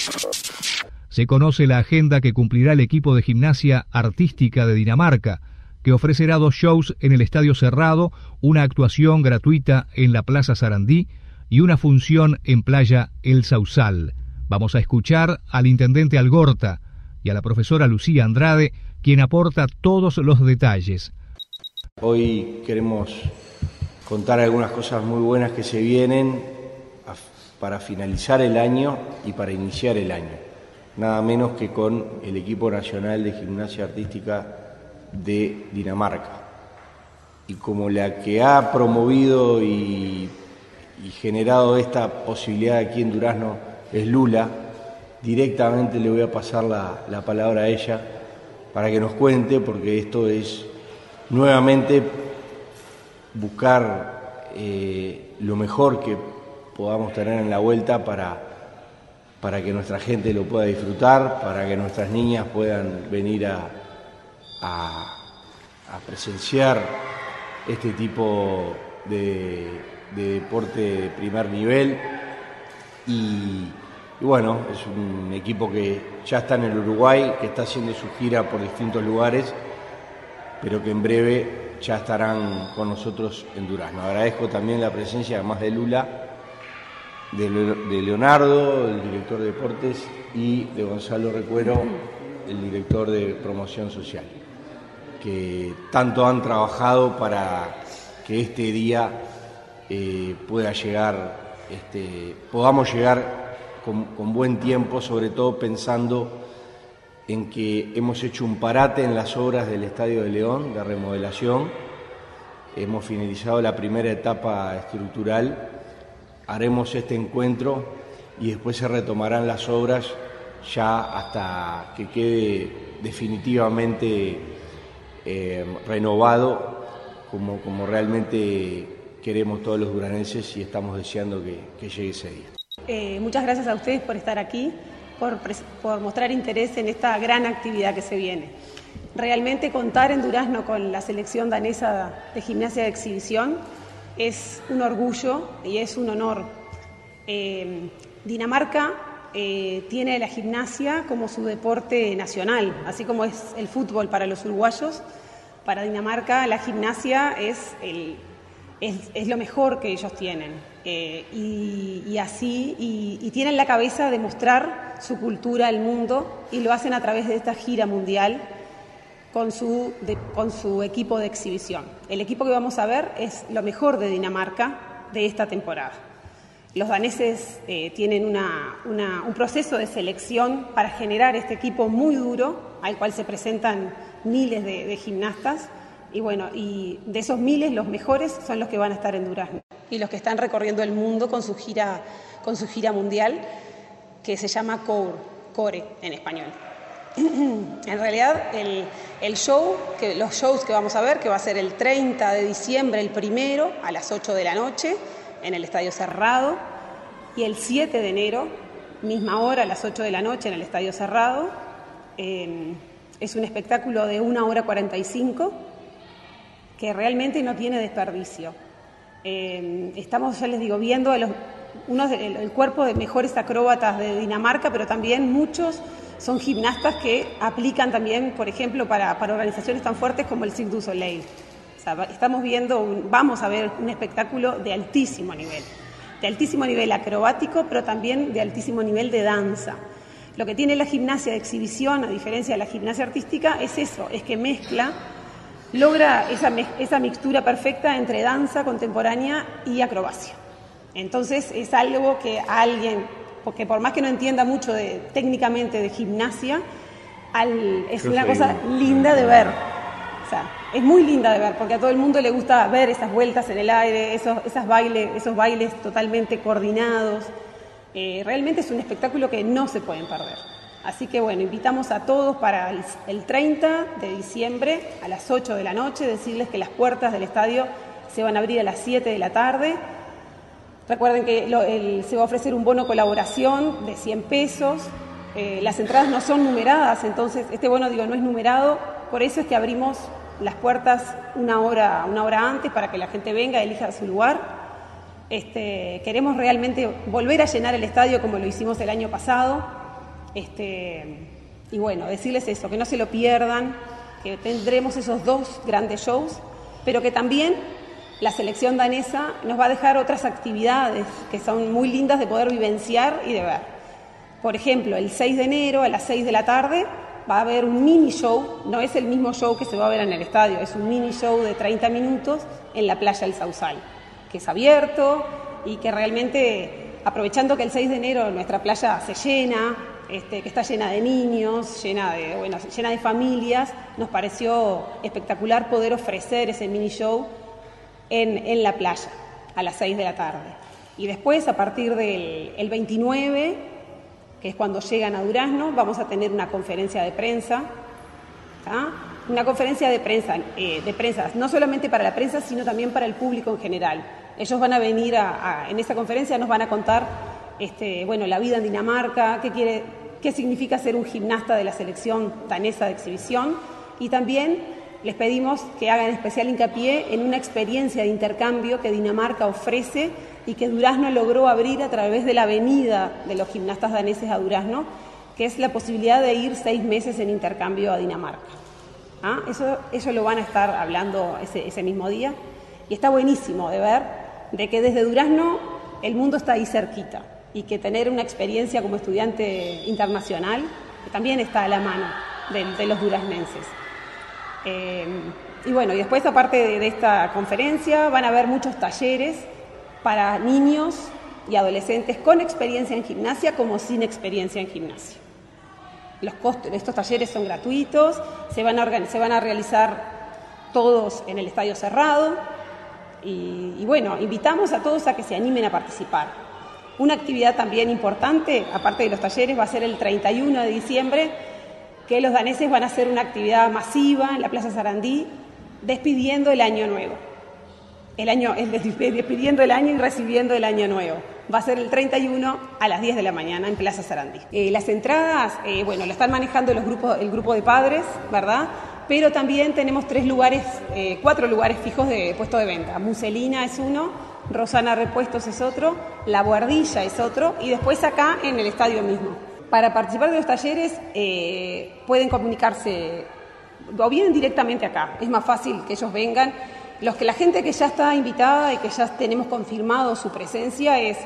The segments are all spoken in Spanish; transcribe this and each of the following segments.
Se conoce la agenda que cumplirá el equipo de gimnasia artística de Dinamarca, que ofrecerá 2 shows en el Estadio Cerrado, una actuación gratuita en la Plaza Sarandí y una función en Playa El Sausal. Vamos a escuchar al intendente Algorta y a la profesora Lucía Andrade, quien aporta todos los detalles. Hoy queremos contar algunas cosas muy buenas que se vienen para finalizar el año y para iniciar el año. Nada menos que con el equipo nacional de gimnasia artística de Dinamarca. Y como la que ha promovido y generado esta posibilidad aquí en Durazno es Lula, directamente le voy a pasar la palabra a ella para que nos cuente, porque esto es nuevamente buscar lo mejor que podamos tener en la vuelta para que nuestra gente lo pueda disfrutar, para que nuestras niñas puedan venir a presenciar este tipo de deporte de primer nivel. Y bueno, es un equipo que ya está en el Uruguay, que está haciendo su gira por distintos lugares, pero que en breve ya estarán con nosotros en Durazno. Agradezco también la presencia, además de Lula, de Leonardo, el director de deportes, y de Gonzalo Recuero, el director de promoción social, que tanto han trabajado para que este día pueda llegar, podamos llegar con buen tiempo, sobre todo pensando en que hemos hecho un parate en las obras del Estadio de León de remodelación. Hemos finalizado la primera etapa estructural. Haremos este encuentro y después se retomarán las obras ya hasta que quede definitivamente renovado como realmente queremos todos los duranenses y estamos deseando que llegue ese día. Muchas gracias a ustedes por estar aquí, por mostrar interés en esta gran actividad que se viene. Realmente contar en Durazno con la selección danesa de gimnasia de exhibición es un orgullo y es un honor. Dinamarca tiene la gimnasia como su deporte nacional, así como es el fútbol para los uruguayos. Para Dinamarca la gimnasia es lo mejor que ellos tienen, y tienen la cabeza de mostrar su cultura al mundo, y lo hacen a través de esta gira mundial con su equipo de exhibición. El equipo que vamos a ver es lo mejor de Dinamarca de esta temporada. Los daneses tienen un proceso de selección para generar este equipo muy duro, al cual se presentan miles de gimnastas, y de esos miles los mejores son los que van a estar en Durazno y los que están recorriendo el mundo con su gira mundial, que se llama Core en español. En realidad los shows que vamos a ver, que va a ser el 30 de diciembre, el primero, a las 8 de la noche, en el Estadio Cerrado, y el 7 de enero, misma hora, a las 8 de la noche, en el Estadio Cerrado. Es un espectáculo de 1 hora 45, que realmente no tiene desperdicio. Estamos, ya les digo, viendo el cuerpo de mejores acróbatas de Dinamarca, pero también muchos son gimnastas que aplican también, por ejemplo, para organizaciones tan fuertes como el Cirque du Soleil. O sea, vamos a ver un espectáculo de altísimo nivel acrobático, pero también de altísimo nivel de danza. Lo que tiene la gimnasia de exhibición, a diferencia de la gimnasia artística, es que logra esa mixtura perfecta entre danza contemporánea y acrobacia. Entonces es algo que a alguien, porque por más que no entienda mucho técnicamente de gimnasia, es una cosa linda de ver. O sea, es muy linda de ver, porque a todo el mundo le gusta ver esas vueltas en el aire, esos bailes totalmente coordinados. Realmente es un espectáculo que no se pueden perder. Así que bueno, invitamos a todos para el 30 de diciembre a las 8 de la noche, decirles que las puertas del estadio se van a abrir a las 7 de la tarde. Recuerden que se va a ofrecer un bono colaboración de 100 pesos. Las entradas no son numeradas, entonces este bono, no es numerado, por eso es que abrimos las puertas una hora antes para que la gente venga, elija su lugar. Queremos realmente volver a llenar el estadio como lo hicimos el año pasado. Y bueno, decirles eso, que no se lo pierdan, que tendremos esos 2 grandes shows, pero que también la selección danesa nos va a dejar otras actividades que son muy lindas de poder vivenciar y de ver. Por ejemplo, el 6 de enero a las 6 de la tarde va a haber un mini show, no es el mismo show que se va a ver en el estadio, es un mini show de 30 minutos en la playa del Sausal, que es abierto y que realmente, aprovechando que el 6 de enero nuestra playa se llena, que está llena de niños, llena de familias, nos pareció espectacular poder ofrecer ese mini show en la playa a las 6 de la tarde. Y después, a partir del 29, que es cuando llegan a Durazno, vamos a tener una conferencia de prensa, ¿tá? Una conferencia de prensa, no solamente para la prensa, sino también para el público en general. Ellos van a venir en esa conferencia, nos van a contar la vida en Dinamarca, qué significa ser un gimnasta de la selección danesa de exhibición, y también les pedimos que hagan especial hincapié en una experiencia de intercambio que Dinamarca ofrece y que Durazno logró abrir a través de la venida de los gimnastas daneses a Durazno, que es la posibilidad de ir 6 meses en intercambio a Dinamarca. Eso lo van a estar hablando ese mismo día, y está buenísimo de ver de que desde Durazno el mundo está ahí cerquita, y que tener una experiencia como estudiante internacional que también está a la mano de los duraznenses. Y después, aparte de esta conferencia, van a haber muchos talleres para niños y adolescentes con experiencia en gimnasia como sin experiencia en gimnasia. Los costos de estos talleres son gratuitos, se van a realizar todos en el estadio cerrado y invitamos a todos a que se animen a participar. Una actividad también importante, aparte de los talleres, va a ser el 31 de diciembre, que los daneses van a hacer una actividad masiva en la Plaza Sarandí, despidiendo el año nuevo. Despidiendo el año y recibiendo el año nuevo. Va a ser el 31 a las 10 de la mañana en Plaza Sarandí. Las entradas, lo están manejando el grupo de padres, ¿verdad? Pero también tenemos 4 lugares fijos de puesto de venta. Muselina es uno, Rosana Repuestos es otro, La Buhardilla es otro, y después acá en el estadio mismo. Para participar de los talleres pueden comunicarse o vienen directamente acá. Es más fácil que ellos vengan. La gente que ya está invitada y que ya tenemos confirmado su presencia es,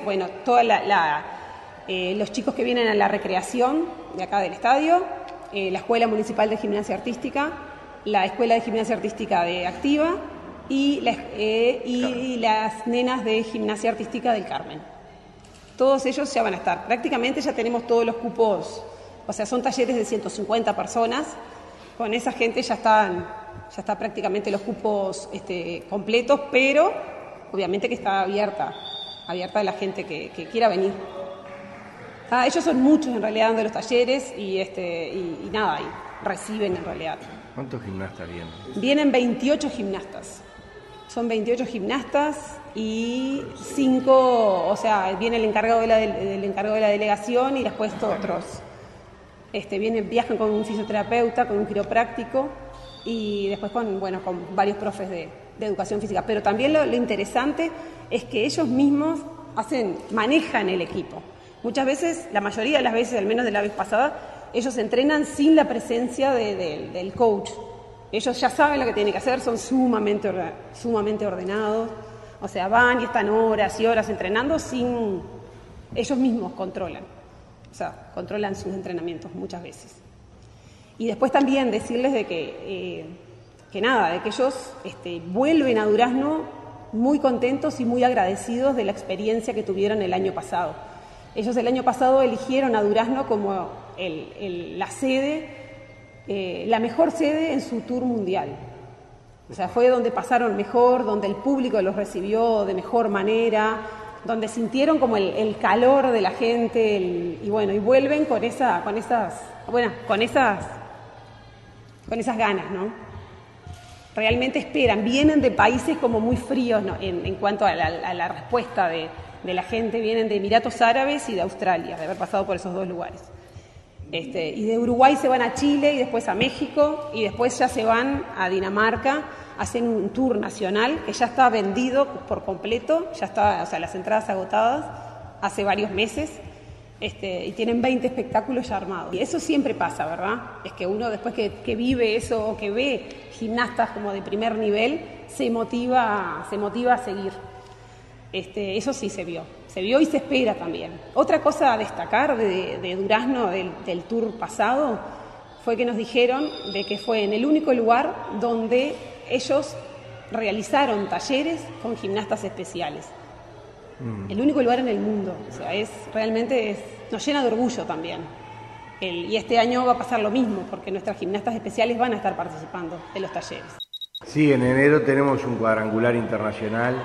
los chicos que vienen a la recreación de acá del estadio, la Escuela Municipal de Gimnasia Artística, la Escuela de Gimnasia Artística de Activa y las nenas de Gimnasia Artística del Carmen. Todos ellos ya van a estar. Prácticamente ya tenemos todos los cupos, son talleres de 150 personas. Con esa gente ya está prácticamente los cupos completos, pero obviamente que está abierta a la gente que quiera venir. Ellos son muchos en realidad dando los talleres y reciben en realidad. ¿Cuántos gimnastas vienen? Vienen 28 gimnastas. Son 28 gimnastas y 5, viene el encargado de la delegación y después todos otros. Viajan con un fisioterapeuta, con un quiropráctico y después con varios profes de educación física. Pero también lo interesante es que ellos mismos manejan el equipo. Muchas veces, la mayoría de las veces, al menos de la vez pasada, ellos entrenan sin la presencia del coach. Ellos ya saben lo que tienen que hacer, son sumamente ordenados. Van y están horas y horas entrenando ellos mismos controlan. Controlan sus entrenamientos muchas veces. Y después también decirles de que ellos vuelven a Durazno muy contentos y muy agradecidos de la experiencia que tuvieron el año pasado. Ellos el año pasado eligieron a Durazno como la sede, la mejor sede en su tour mundial. Fue donde pasaron mejor, donde el público los recibió de mejor manera, donde sintieron como el calor de la gente y vuelven con esas ganas, ¿no? Realmente esperan, vienen de países como muy fríos, ¿no? en cuanto a la respuesta de la gente, vienen de Emiratos Árabes y de Australia, de haber pasado por esos 2 lugares. Y de Uruguay se van a Chile y después a México y después ya se van a Dinamarca, hacen un tour nacional que ya está vendido por completo, ya está, las entradas agotadas hace varios meses. y tienen 20 espectáculos ya armados. Y eso siempre pasa, ¿verdad? Es que uno después que vive eso o que ve gimnastas como de primer nivel, se motiva a seguir. Eso sí se vio y se espera también. Otra cosa a destacar de Durazno, del tour pasado, fue que nos dijeron de que fue en el único lugar donde ellos realizaron talleres con gimnastas especiales. El único lugar en el mundo. O sea, realmente nos llena de orgullo también. Y este año va a pasar lo mismo, porque nuestras gimnastas especiales van a estar participando de los talleres. Sí, en enero tenemos un cuadrangular internacional,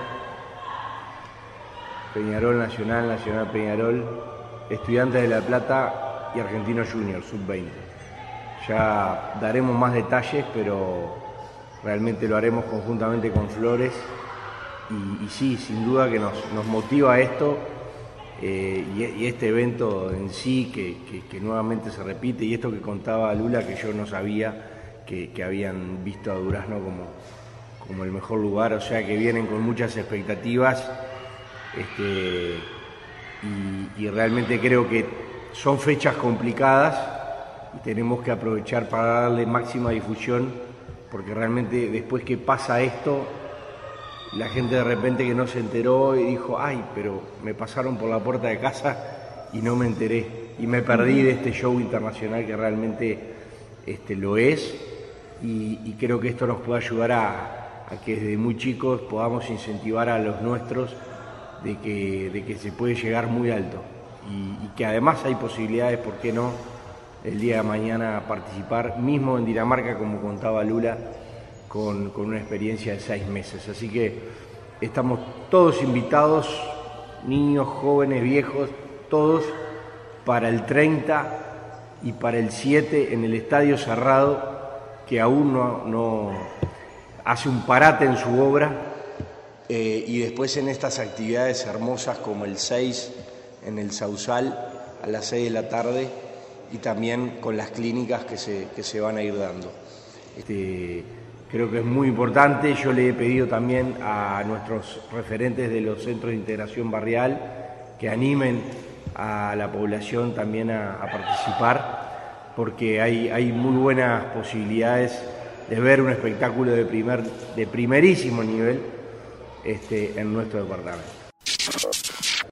Peñarol Nacional, Nacional Peñarol, Estudiantes de La Plata y Argentinos Juniors, sub-20. Ya daremos más detalles, pero realmente lo haremos conjuntamente con Flores. Y sí, sin duda que nos motiva esto y este evento en sí que nuevamente se repite, y esto que contaba Lula, que yo no sabía que habían visto a Durazno como el mejor lugar, o sea que vienen con muchas expectativas y realmente creo que son fechas complicadas y tenemos que aprovechar para darle máxima difusión, porque realmente después que pasa esto, la gente de repente que no se enteró y dijo, ay, pero me pasaron por la puerta de casa y no me enteré. Y me perdí de este show internacional que realmente lo es. Y creo que esto nos puede ayudar a que desde muy chicos podamos incentivar a los nuestros de que se puede llegar muy alto. Y que además hay posibilidades, ¿por qué no?, el día de mañana participar, mismo en Dinamarca, como contaba Lula, con una experiencia de 6 meses. Así que estamos todos invitados, niños, jóvenes, viejos, todos, para el 30 y para el 7 en el Estadio Cerrado, que aún no hace un parate en su obra, y después en estas actividades hermosas como el 6 en el Sausal a las 6 de la tarde, y también con las clínicas que se van a ir dando. Creo que es muy importante. Yo le he pedido también a nuestros referentes de los centros de integración barrial que animen a la población también a participar, porque hay muy buenas posibilidades de ver un espectáculo de primerísimo nivel en nuestro departamento.